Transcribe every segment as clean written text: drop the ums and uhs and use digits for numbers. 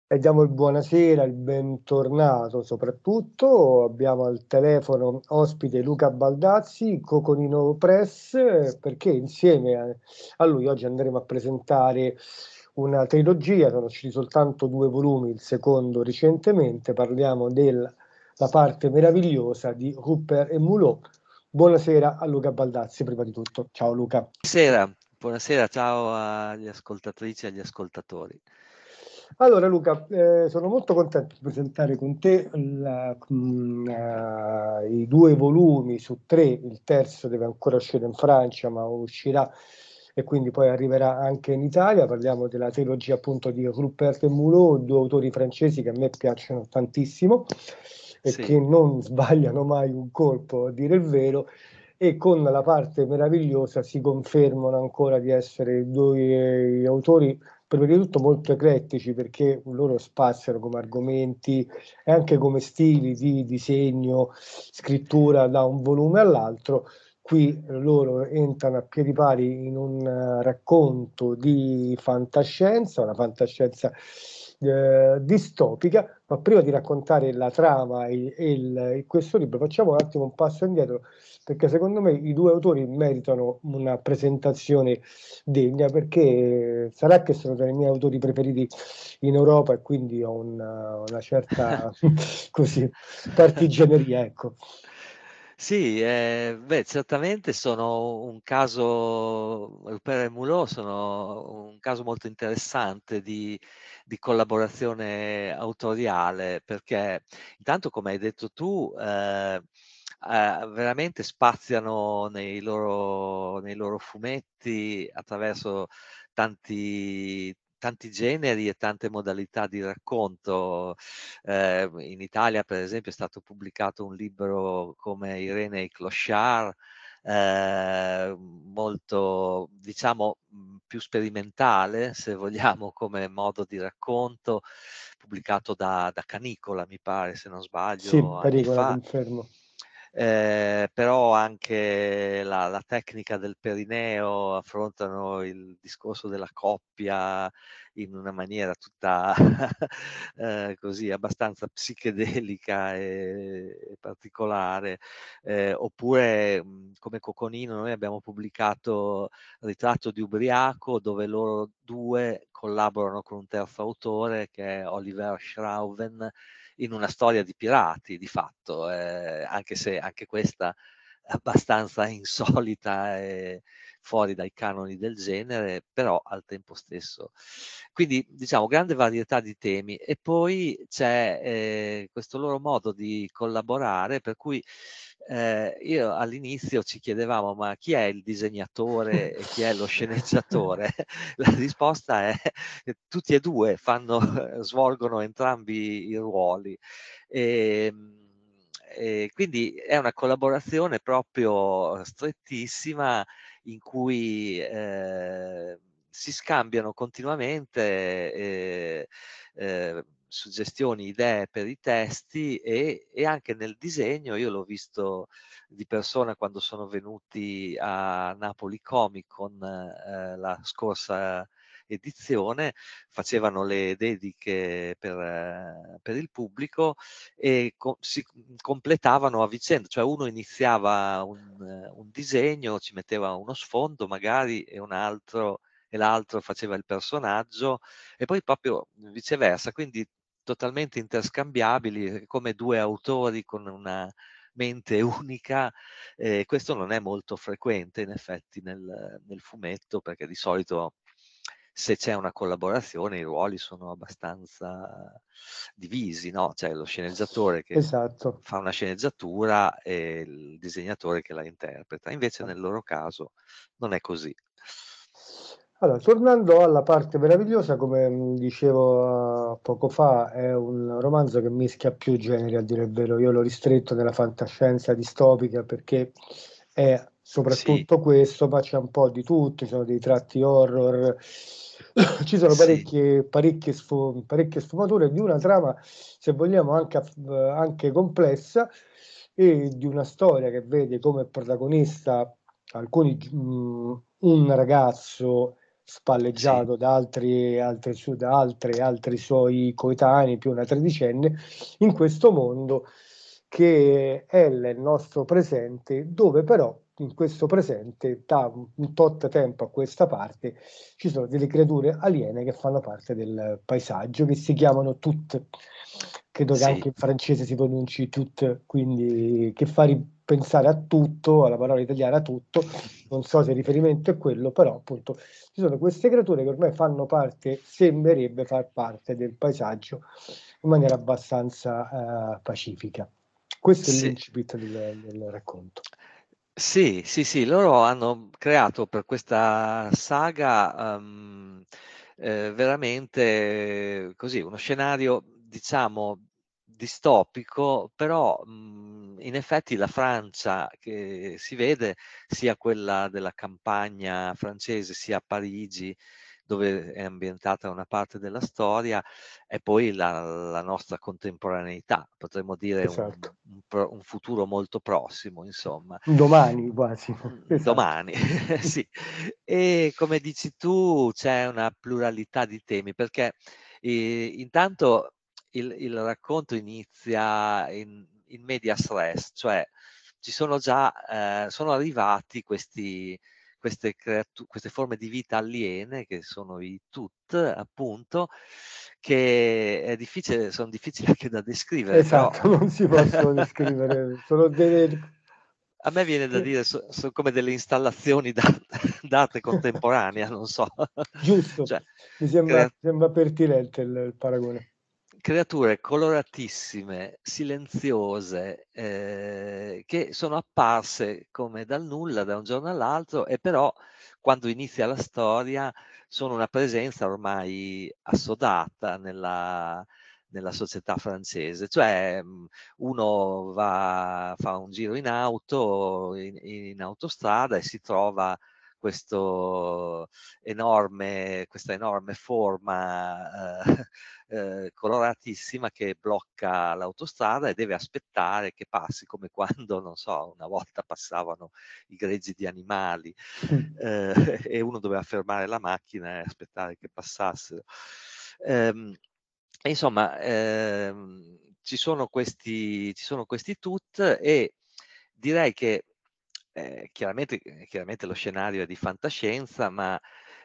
E diamo il buonasera, il bentornato soprattutto. Abbiamo al telefono ospite Luca Baldazzi, Coconino Press, perché insieme a lui oggi andremo a presentare una trilogia. Sono usciti soltanto 2 volumi, il secondo recentemente. Parliamo della parte meravigliosa di Rupert e Mulot. Buonasera a Luca Baldazzi, prima di tutto. Ciao Luca. Buonasera, ciao agli ascoltatrici e agli ascoltatori. Allora Luca, sono molto contento di presentare con te i 2 volumi su 3. Il terzo deve ancora uscire in Francia, ma uscirà e quindi poi arriverà anche in Italia. Parliamo della trilogia appunto di Rupert e Mulot, 2 autori francesi che a me piacciono tantissimo e Sì, che non sbagliano mai un colpo, a dire il vero. E con la parte meravigliosa si confermano ancora di essere 2 autori prima di tutto molto eclettici, perché loro spaziano come argomenti e anche come stili di disegno, scrittura da un volume all'altro. Qui loro entrano a piedi pari in un racconto di fantascienza, una fantascienza distopica, ma prima di raccontare la trama questo libro facciamo un attimo un passo indietro, perché secondo me i 2 autori meritano una presentazione degna, perché sarà che sono tra i miei autori preferiti in Europa e quindi ho una certa così partigianeria, ecco. sì, beh, certamente sono un caso, Rupert e Mulot sono un caso molto interessante di collaborazione autoriale, perché intanto, come hai detto tu, veramente spaziano nei loro fumetti attraverso tanti generi e tante modalità di racconto. In Italia, per esempio, è stato pubblicato un libro come Irene e i Clochard, molto, diciamo, più sperimentale, se vogliamo, come modo di racconto, pubblicato da Canicola, mi pare, se non Sì, sbaglio, anni pericolo, fa. confermo. Però anche la tecnica del Perineo affrontano il discorso della coppia in una maniera tutta così abbastanza psichedelica e particolare. Oppure, come Coconino, noi abbiamo pubblicato Ritratto di ubriaco, dove loro 2 collaborano con un terzo autore che è Oliver Schrauven, in una storia di pirati di fatto, anche se anche questa è abbastanza insolita e fuori dai canoni del genere, però al tempo stesso. Quindi, diciamo, grande varietà di temi. E poi c'è, questo loro modo di collaborare, per cui, io all'inizio ci chiedevamo: "Ma chi è il disegnatore e chi è lo sceneggiatore?" La risposta è tutti e 2 svolgono entrambi i ruoli. Ehm, e quindi è una collaborazione proprio strettissima, in cui, si scambiano continuamente, suggestioni, idee per i testi, e anche nel disegno. Io l'ho visto di persona quando sono venuti a Napoli Comic Con, la scorsa edizione. Facevano le dediche per il pubblico e si completavano a vicenda, cioè uno iniziava un disegno, ci metteva uno sfondo magari, e l'altro faceva il personaggio, e poi proprio viceversa, quindi totalmente interscambiabili, come 2 autori con una mente unica. Questo non è molto frequente in effetti nel fumetto, perché di solito, se c'è una collaborazione, i ruoli sono abbastanza divisi, no, c'è lo sceneggiatore che Esatto. fa una sceneggiatura e il disegnatore che la interpreta. Invece nel loro caso non è così. Allora, tornando alla parte meravigliosa, come dicevo poco fa, è un romanzo che mischia più generi, a dire il vero. Io l'ho ristretto nella fantascienza distopica perché è Sì, soprattutto questo, ma c'è un po' di tutto, ci sono dei tratti horror, ci sono sì, parecchie sfumature di una trama, se vogliamo, anche complessa, e di una storia che vede come protagonista un ragazzo spalleggiato da altri suoi coetanei, più una tredicenne, in questo mondo che è il nostro presente, dove però in questo presente, da un tot tempo a questa parte, ci sono delle creature aliene che fanno parte del paesaggio, che si chiamano Tut. Credo che Sì, anche in francese si pronunci Tut, quindi che fa ripensare a tutto, alla parola italiana tutto. Non so se il riferimento è quello, però appunto ci sono queste creature che ormai fanno parte, sembrerebbe far parte del paesaggio in maniera abbastanza pacifica. Questo è sì. l'incipit del racconto. Sì, sì, sì, loro hanno creato per questa saga, veramente così, uno scenario, diciamo, distopico, però, in effetti la Francia che si vede, sia quella della campagna francese, sia Parigi, dove è ambientata una parte della storia, e poi la nostra contemporaneità, potremmo dire Esatto. un futuro molto prossimo, insomma. Domani quasi. Esatto. Domani, sì. E come dici tu, c'è una pluralità di temi, perché, intanto il racconto inizia in medias res, cioè ci sono già sono arrivati queste forme di vita aliene, che sono i Tut, appunto, che son difficili anche da descrivere, però Esatto, non si possono descrivere, sono delle... a me viene da dire son come delle installazioni d'arte contemporanea, non so. Giusto, Cioè, mi crea sembra pertinente il paragone. creature coloratissime, silenziose, che sono apparse come dal nulla, da un giorno all'altro, e però quando inizia la storia sono una presenza ormai assodata nella società francese. Cioè, uno fa un giro in auto, in autostrada, e si trova questo questa enorme forma, coloratissima, che blocca l'autostrada e deve aspettare che passi, come quando, non so, una volta passavano i greggi di animali, e uno doveva fermare la macchina e aspettare che passassero. E insomma, ci sono questi tut, e direi che, chiaramente lo scenario è di fantascienza, ma,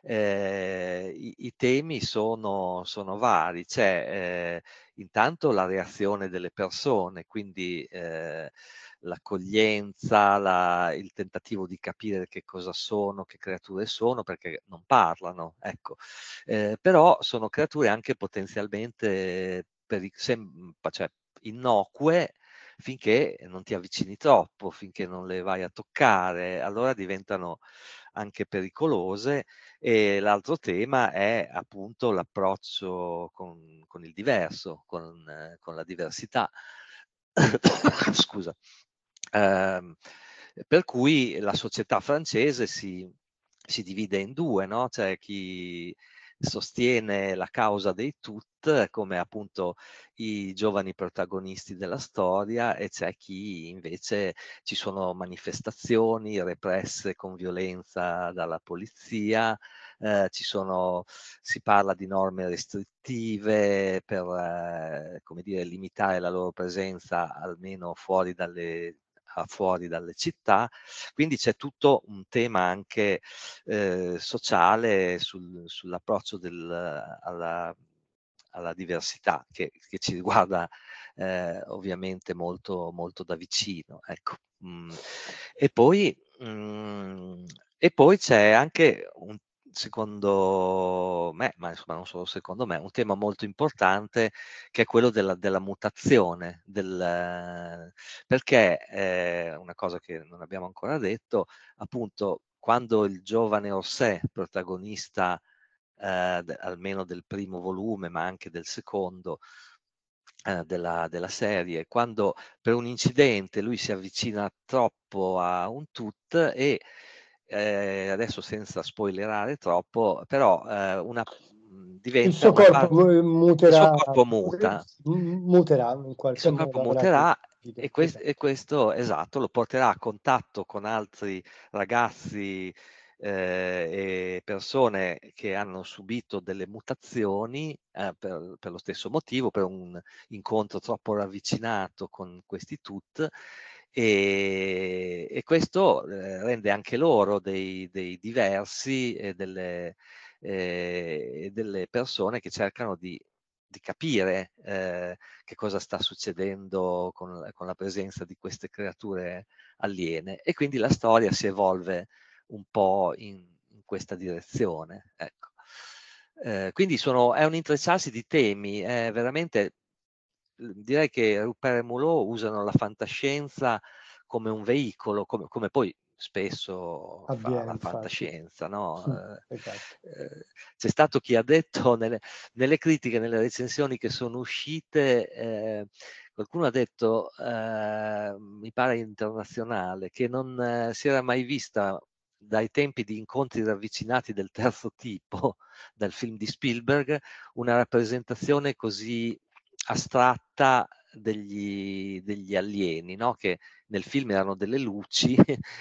i temi sono vari. C'è, intanto la reazione delle persone, quindi, l'accoglienza, il tentativo di capire che cosa sono, che creature sono, perché non parlano, ecco. Però sono creature anche potenzialmente cioè innocue, finché non ti avvicini troppo, finché non le vai a toccare, allora diventano anche pericolose. E l'altro tema è appunto l'approccio con il diverso, con la diversità. Scusa. Ehm, per cui la società francese si divide in 2, no, c'è chi sostiene la causa dei Tut, come appunto i giovani protagonisti della storia, e c'è chi invece, ci sono manifestazioni represse con violenza dalla polizia, si parla di norme restrittive per, come dire, limitare la loro presenza almeno fuori dalle città. Quindi c'è tutto un tema anche, sociale, sull'approccio alla diversità, che ci riguarda, ovviamente molto, molto da vicino, ecco. E poi e poi c'è anche secondo me, ma insomma non solo secondo me, un tema molto importante, che è quello della mutazione, perché, una cosa che non abbiamo ancora detto, appunto, quando il giovane Orsè, protagonista, almeno del primo volume, ma anche del secondo, della serie, quando per un incidente lui si avvicina troppo a un Tut, e, adesso senza spoilerare troppo, però, Il diventa suo una corpo parte, il suo muterà, corpo muta. muterà in Il qualche suo corpo modo, avrà delle muterà, e modifiche. Esatto. questo, esatto, lo porterà a contatto con altri ragazzi, e persone che hanno subito delle mutazioni per lo stesso motivo, per un incontro troppo ravvicinato con questi TUT, e questo rende anche loro dei diversi e delle persone che cercano di capire che cosa sta succedendo con la presenza di queste creature aliene, e quindi la storia si evolve un po' in questa direzione. Ecco. Quindi è un intrecciarsi di temi, è veramente, direi che Rupert e Mulot usano la fantascienza come un veicolo, come poi spesso fa avviene la infatti. fantascienza, no? Esatto. C'è stato chi ha detto nelle critiche, nelle recensioni che sono uscite, qualcuno ha detto, mi pare internazionale, che non si era mai vista dai tempi di Incontri ravvicinati del terzo tipo, dal film di Spielberg, una rappresentazione così astratta degli alieni, no? Che nel film erano delle luci,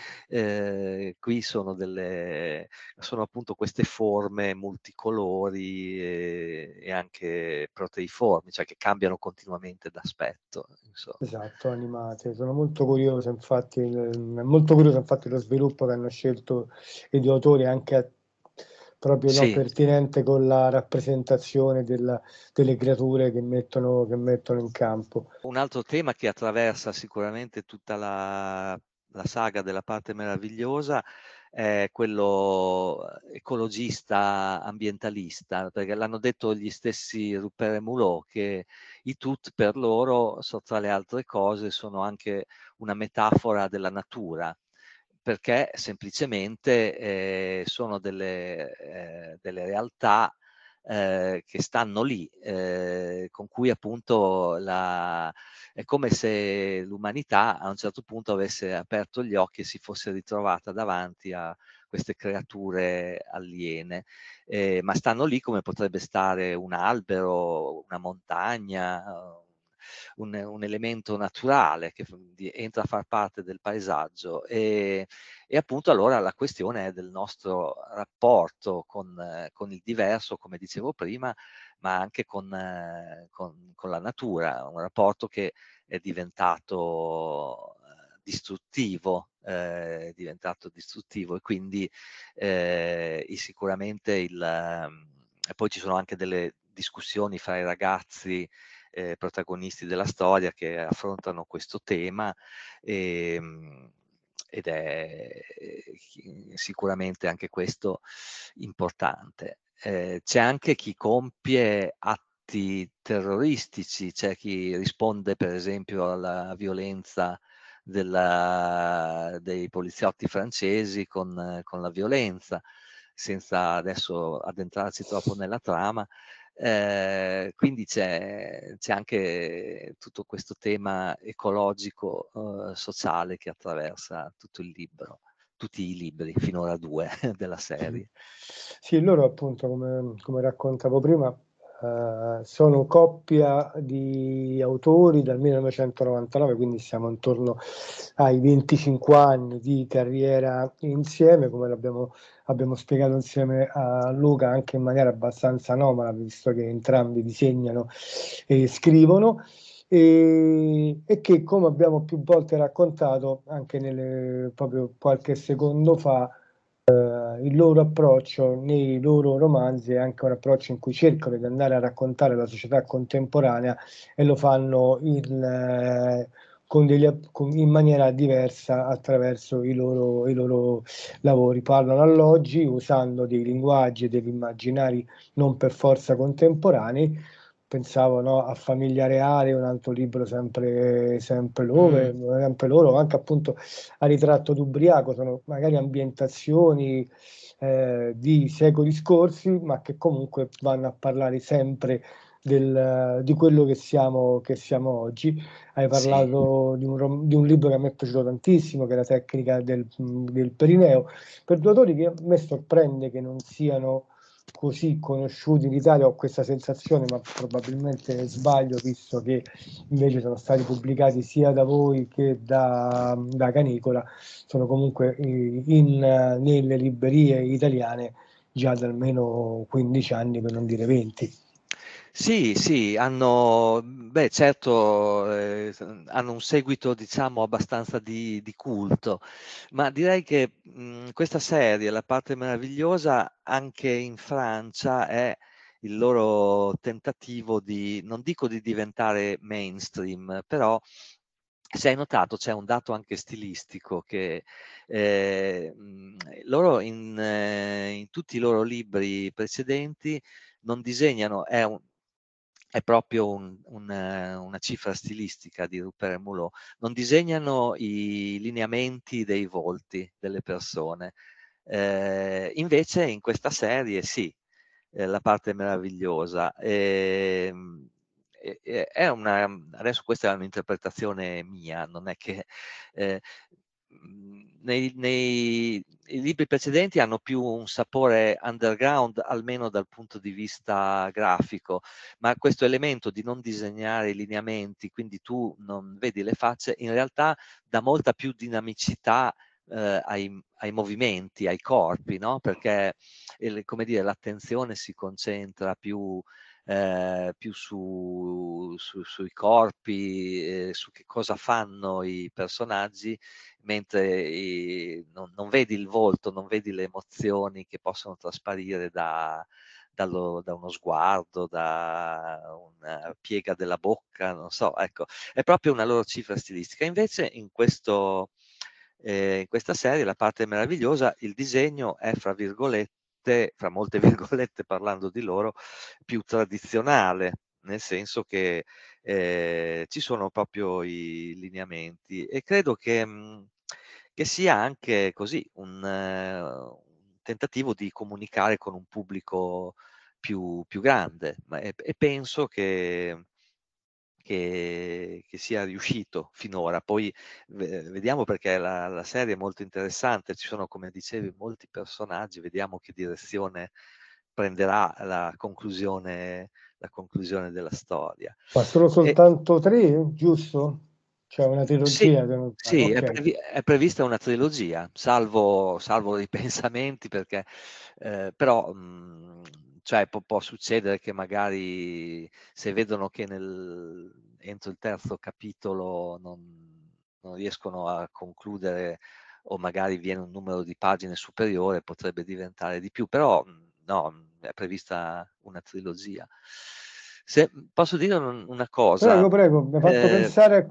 qui sono appunto queste forme multicolori e anche proteiformi, cioè che cambiano continuamente d'aspetto, insomma. Esatto, animate. Sono molto curioso, infatti, è molto curioso infatti lo sviluppo che hanno scelto gli autori, anche proprio no, Sì, pertinente con la rappresentazione delle creature che mettono in campo. un altro tema che attraversa sicuramente tutta la saga della parte meravigliosa è quello ecologista, ambientalista, perché l'hanno detto gli stessi Rupert e Mulot, che i tut per loro, tra le altre cose, sono anche una metafora della natura, perché semplicemente sono delle realtà che stanno lì, con cui appunto è come se l'umanità a un certo punto avesse aperto gli occhi e si fosse ritrovata davanti a queste creature aliene, ma stanno lì come potrebbe stare un albero, una montagna, un elemento naturale che entra a far parte del paesaggio, e appunto allora la questione è del nostro rapporto con il diverso, come dicevo prima, ma anche con la natura, un rapporto che è diventato distruttivo, e quindi sicuramente e poi ci sono anche delle discussioni fra i ragazzi protagonisti della storia che affrontano questo tema, ed è sicuramente anche questo importante. C'è anche chi compie atti terroristici, c'è chi risponde per esempio alla violenza dei poliziotti francesi con la violenza, senza adesso addentrarci troppo nella trama. Quindi c'è anche tutto questo tema ecologico, sociale, che attraversa tutto il libro, tutti i libri, finora 2 della serie. Sì, loro appunto, come raccontavo prima, sono coppia di autori dal 1999, quindi siamo intorno ai 25 anni di carriera insieme, come abbiamo spiegato insieme a Luca, anche in maniera abbastanza anomala, visto che entrambi disegnano e scrivono. E che, come abbiamo più volte raccontato anche proprio qualche secondo fa, il loro approccio nei loro romanzi è anche un approccio in cui cercano di andare a raccontare la società contemporanea, e lo fanno in maniera diversa attraverso i loro lavori. Parlano all'oggi usando dei linguaggi e degli immaginari non per forza contemporanei. Pensavo, no, a Famiglia Reale, un altro libro sempre loro, anche appunto a Ritratto d'ubriaco, sono magari ambientazioni di secoli scorsi, ma che comunque vanno a parlare sempre di quello che siamo oggi. Hai Sì. parlato di un libro che a me è piaciuto tantissimo, che è La tecnica del perineo, per due autori che a me sorprende che non siano così conosciuti in Italia, ho questa sensazione, ma probabilmente sbaglio, visto che invece sono stati pubblicati sia da voi che da Canicola, sono comunque nelle librerie italiane già da almeno 15 anni, per non dire 20. Sì, sì, hanno, beh, certo, hanno un seguito, diciamo, abbastanza di culto, ma direi che questa serie, La parte meravigliosa, anche in Francia è il loro tentativo di, non dico di diventare mainstream, però se hai notato c'è un dato anche stilistico che loro in tutti i loro libri precedenti non disegnano, è proprio una cifra stilistica di Rupert Mulot, non disegnano i lineamenti dei volti delle persone. Invece in questa serie sì, La parte meravigliosa. Adesso questa è un'interpretazione mia, non è che eh, i libri precedenti hanno più un sapore underground, almeno dal punto di vista grafico, ma questo elemento di non disegnare i lineamenti, quindi tu non vedi le facce, in realtà dà molta più dinamicità ai movimenti, ai corpi, no? Perché come dire, l'attenzione si concentra più sui corpi, su che cosa fanno i personaggi, mentre non vedi il volto, non vedi le emozioni che possono trasparire da uno sguardo, da una piega della bocca, non so, ecco, è proprio una loro cifra stilistica. Invece in questa serie, La parte meravigliosa, il disegno è, fra virgolette, fra molte virgolette parlando di loro, più tradizionale, nel senso che ci sono proprio i lineamenti e credo che sia anche così un tentativo di comunicare con un pubblico più grande, e penso che sia riuscito finora. Poi vediamo, perché la serie è molto interessante, ci sono, come dicevi, molti personaggi, vediamo che direzione prenderà la conclusione della storia. Ma sono E, soltanto 3, giusto? C'è una sì, trilogia che non fanno, sì, ok. è prevista una trilogia, salvo ripensamenti, perché però cioè, può succedere che magari, se vedono che entro il terzo capitolo non riescono a concludere, o magari viene un numero di pagine superiore, potrebbe diventare di più, però no, è prevista una trilogia. Se posso dire una cosa, Prego, prego, mi ha fatto eh, pensare a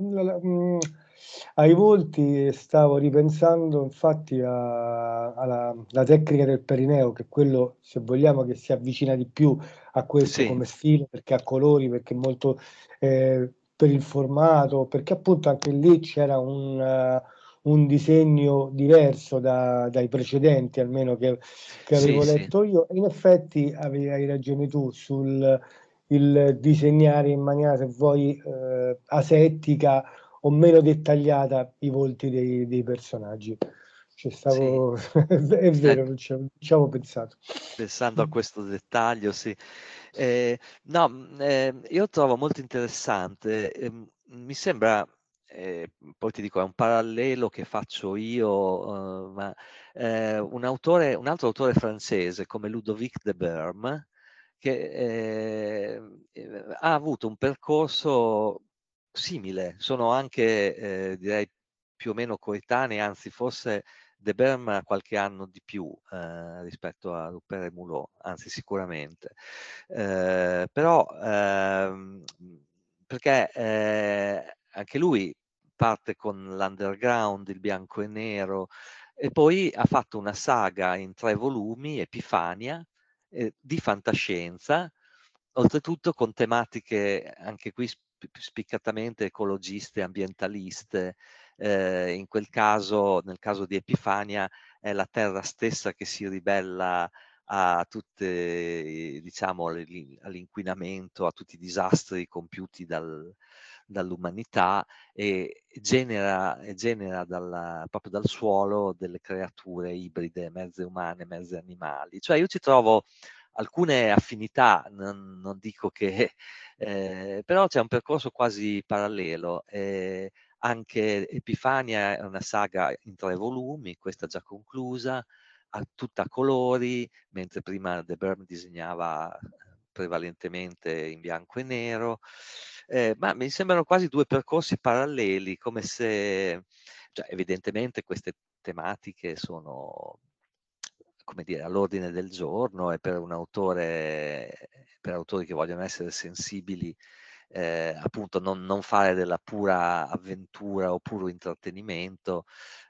ai volti, e stavo ripensando infatti alla tecnica del perineo, che è quello, se vogliamo, che si avvicina di più a questo sì, come stile, perché ha colori, perché è molto per il formato, perché appunto anche lì c'era un disegno diverso dai precedenti, almeno che sì, avevo sì, letto io, e in effetti hai ragione tu sul il disegnare in maniera, se vuoi, asettica o meno dettagliata i volti dei personaggi. Ci sì. stavo, è vero, Ecco, non ci avevo pensato. pensando a questo dettaglio, sì. No, io trovo molto interessante, mi sembra, poi ti dico, è un parallelo che faccio io, ma un altro autore francese come Ludovic de Berme, che ha avuto un percorso simile, sono anche, direi, più o meno coetanei, anzi forse De Berm ha qualche anno di più rispetto a Rupert e Mulot, anzi sicuramente. Però perché anche lui parte con l'underground, il bianco e nero, e poi ha fatto una saga in 3 volumi, Epifania, di fantascienza, oltretutto con tematiche anche qui spiccatamente ecologiste, ambientaliste. Nel caso di Epifania, è la terra stessa che si ribella a tutte, diciamo, all'inquinamento, a tutti i disastri compiuti dall'umanità e genera proprio dal suolo delle creature ibride, mezze umane, mezze animali. Cioè io ci trovo alcune affinità, non dico che, però c'è un percorso quasi parallelo. Anche Epifania è una saga in 3 volumi, questa già conclusa, tutta a colori, mentre prima De Boer disegnava prevalentemente in bianco e nero. Ma mi sembrano quasi 2 percorsi paralleli, come se, cioè, evidentemente queste tematiche sono, come dire, all'ordine del giorno e per un autore, per autori che vogliono essere sensibili, appunto non fare della pura avventura o puro intrattenimento,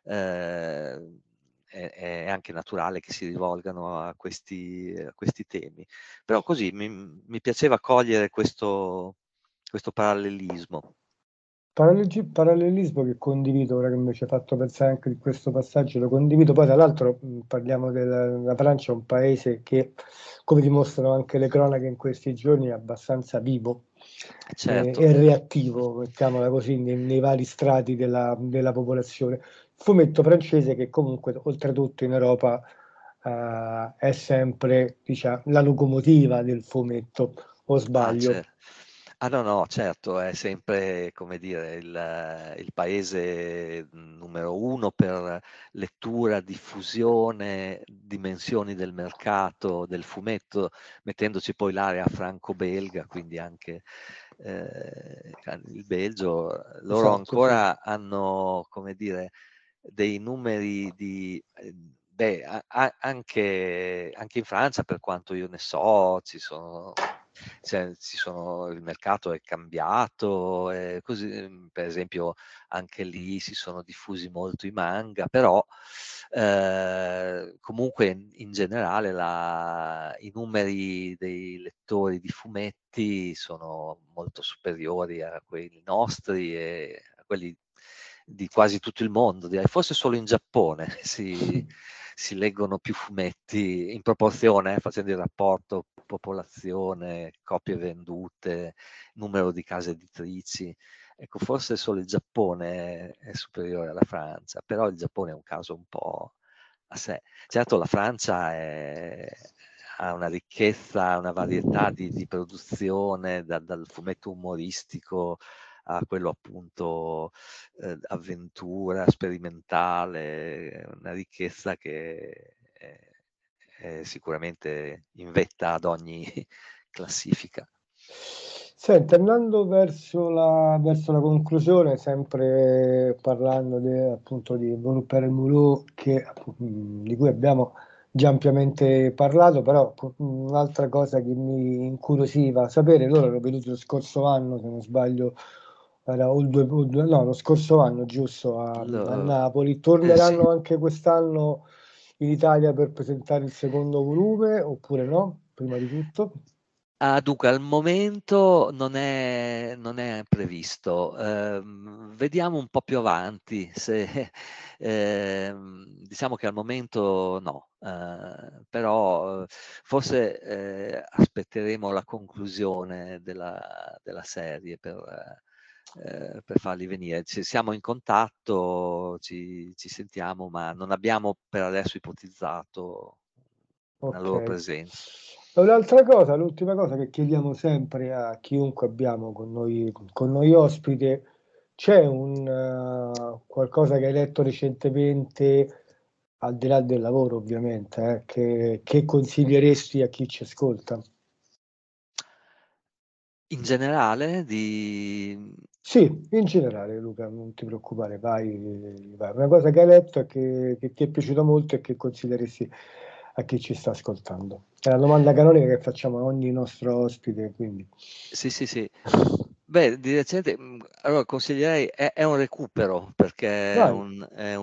è anche naturale che si rivolgano a questi temi. Però così mi piaceva cogliere questo parallelismo. Parallelismo che condivido, ora che mi ci hai fatto pensare anche di questo passaggio, lo condivido. Poi, tra l'altro, parliamo della Francia, un paese che, come dimostrano anche le cronache in questi giorni, è abbastanza vivo Certo. e reattivo, mettiamola così, nei vari strati della popolazione. Fumetto francese che comunque, oltretutto in Europa, è sempre, diciamo, la locomotiva del fumetto, o Ah, sbaglio? no, no, certo, è sempre, come dire, il paese numero 1 per lettura, diffusione, dimensioni del mercato, del fumetto, mettendoci poi l'area franco-belga, quindi anche il Belgio. Loro Esatto, sì. ancora hanno, come dire, dei numeri di... beh, anche in Francia, per quanto io ne so, il mercato è cambiato, così, per esempio anche lì si sono diffusi molto i manga, però comunque in generale i numeri dei lettori di fumetti sono molto superiori a quelli nostri e a quelli di quasi tutto il mondo, direi. Forse solo in Giappone si leggono più fumetti in proporzione, facendo il rapporto popolazione, copie vendute, numero di case editrici. Ecco, forse solo il Giappone è superiore alla Francia, però il Giappone è un caso un po' a sé. Certo, la Francia ha una ricchezza, una varietà di produzione, dal fumetto umoristico a quello appunto avventura, sperimentale, una ricchezza che è sicuramente in vetta ad ogni classifica. Senti, andando verso la conclusione, sempre parlando appunto di Volpe e Mulot, di cui abbiamo già ampiamente parlato, però un'altra cosa che mi incuriosiva sapere, loro erano venuti lo scorso anno, se non sbaglio, era no, lo scorso anno, giusto, a Napoli. Sì. Torneranno anche quest'anno in Italia per presentare il secondo volume, oppure no? Prima di tutto. Dunque al momento non è previsto. Vediamo un po' più avanti se diciamo che al momento no, però forse, aspetteremo la conclusione della serie per farli venire. Siamo in contatto, ci sentiamo, ma non abbiamo per adesso ipotizzato una Ok. loro presenza. E un'altra cosa, l'ultima cosa che chiediamo sempre a chiunque abbiamo con noi ospite, c'è qualcosa che hai letto recentemente, al di là del lavoro ovviamente, che consiglieresti a chi ci ascolta? In generale Sì, in generale Luca, non ti preoccupare, vai. Una cosa che hai letto e che ti è piaciuta molto e che consiglieresti a chi ci sta ascoltando. È la domanda canonica che facciamo a ogni nostro ospite, quindi. sì, sì, sì. Beh, di recente, allora consiglierei è un recupero perché è Vai.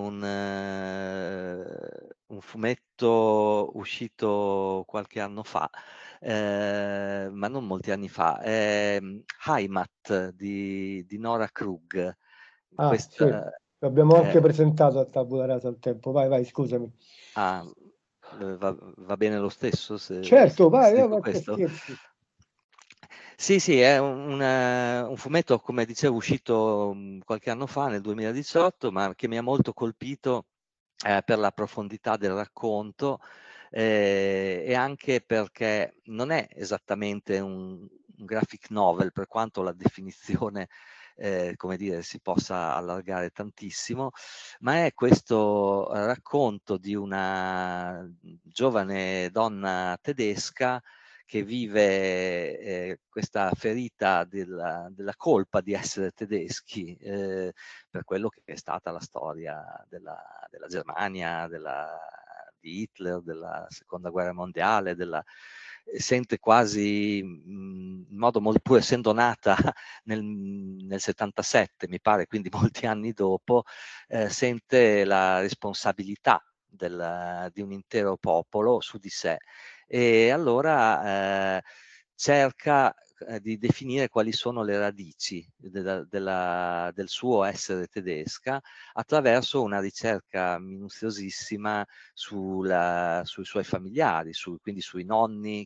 un fumetto uscito qualche anno fa, ma non molti anni fa. È Heimat di Nora Krug. Ah, sì, Questa l'abbiamo è anche presentato a Tabula Rasa al tempo. Vai, scusami. Ah, Va bene lo stesso Certo, se vai, dico vai, che questo? scherzi. Sì, sì, è un fumetto, come dicevo, uscito qualche anno fa, nel 2018, ma che mi ha molto colpito per la profondità del racconto e anche perché non è esattamente un graphic novel, per quanto la definizione, come dire, si possa allargare tantissimo, ma è questo racconto di una giovane donna tedesca che vive questa ferita della colpa di essere tedeschi per quello che è stata la storia della Germania, di Hitler, della seconda guerra mondiale, sente quasi in modo molto, pur essendo nata nel 77, mi pare, quindi molti anni dopo, sente la responsabilità di un intero popolo su di sé e allora cerca di definire quali sono le radici del suo essere tedesca attraverso una ricerca minuziosissima sui suoi familiari, quindi sui nonni,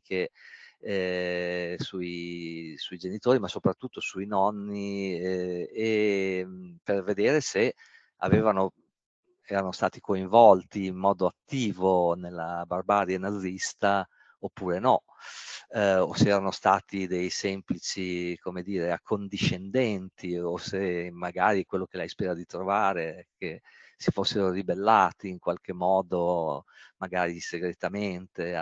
sui genitori, ma soprattutto sui nonni, per vedere se avevano erano stati coinvolti in modo attivo nella barbarie nazista oppure no, o se erano stati dei semplici, come dire, accondiscendenti, o se magari quello che lei spera di trovare è che si fossero ribellati in qualche modo, magari segretamente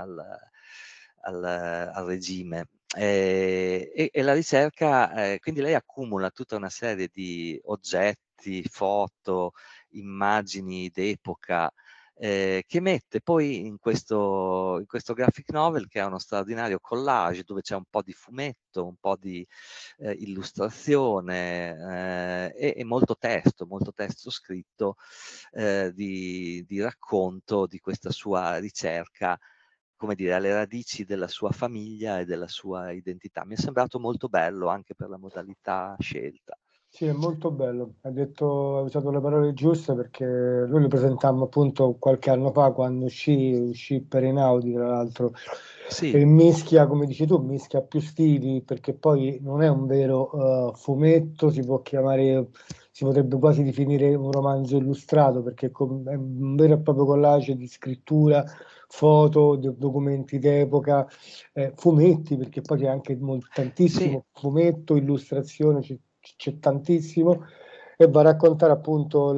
al regime. E la ricerca, quindi lei accumula tutta una serie di oggetti, foto, immagini d'epoca, che mette poi in questo graphic novel che è uno straordinario collage dove c'è un po' di fumetto, un po' di illustrazione e molto testo scritto di racconto di questa sua ricerca, come dire, alle radici della sua famiglia e della sua identità. Mi è sembrato molto bello anche per la modalità scelta. Sì, è molto bello. Hai usato le parole giuste perché noi lo presentammo appunto qualche anno fa quando uscì per Einaudi, tra l'altro, Sì, e mischia, come dici tu, mischia più stili perché poi non è un vero fumetto, si potrebbe quasi definire un romanzo illustrato perché è un vero e proprio collage di scrittura, foto, documenti d'epoca, fumetti, perché poi c'è anche sì, tantissimo fumetto, illustrazione, c'è tantissimo, e va a raccontare appunto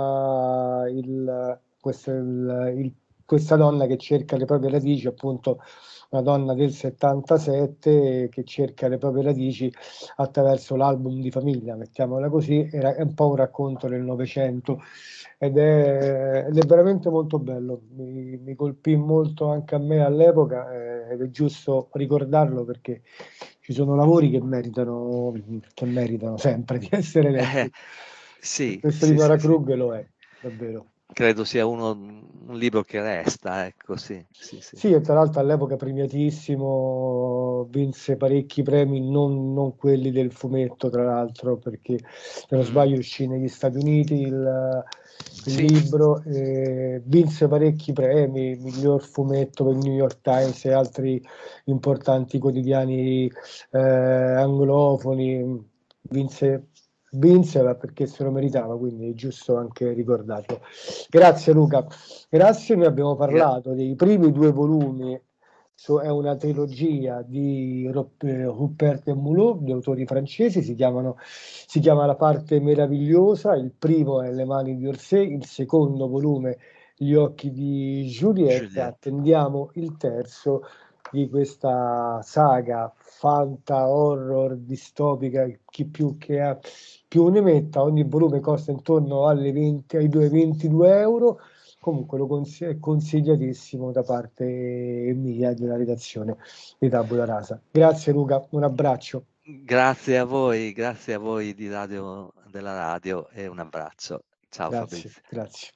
questa donna che cerca le proprie radici, appunto una donna del 77 che cerca le proprie radici attraverso l'album di famiglia, mettiamola così, è un po' un racconto del Novecento ed è veramente molto bello, mi colpì molto anche a me all'epoca ed è giusto ricordarlo perché ci sono lavori che meritano sempre di essere eh, letti. E sì, questo di sì, Nora sì, sì. Krug lo è, davvero. Credo sia un libro che resta, ecco, sì, sì, sì. Sì, e tra l'altro all'epoca premiatissimo, vinse parecchi premi, non quelli del fumetto, tra l'altro, perché se non Mm. sbaglio uscì negli Stati Uniti il Sì, libro, vinse parecchi premi, miglior fumetto per il New York Times e altri importanti quotidiani anglofoni, vinse, vinse perché se lo meritava, quindi è giusto anche ricordarlo. Grazie Luca. Grazie, noi abbiamo gra- parlato dei primi due volumi, è una trilogia di Rupert e Mulhouse, di autori francesi, si chiama La parte meravigliosa, il primo è Le mani di Orsay, il secondo volume Gli occhi di Juliette, Juliette. attendiamo il terzo di questa saga fanta horror distopica, chi più che ha più ne metta, ogni volume costa intorno ai 22 euro. Comunque è consigliatissimo da parte mia e della redazione di Tabula Rasa. Grazie Luca, un abbraccio. Grazie a voi della radio e un abbraccio. Ciao Grazie, Fabrizio. grazie.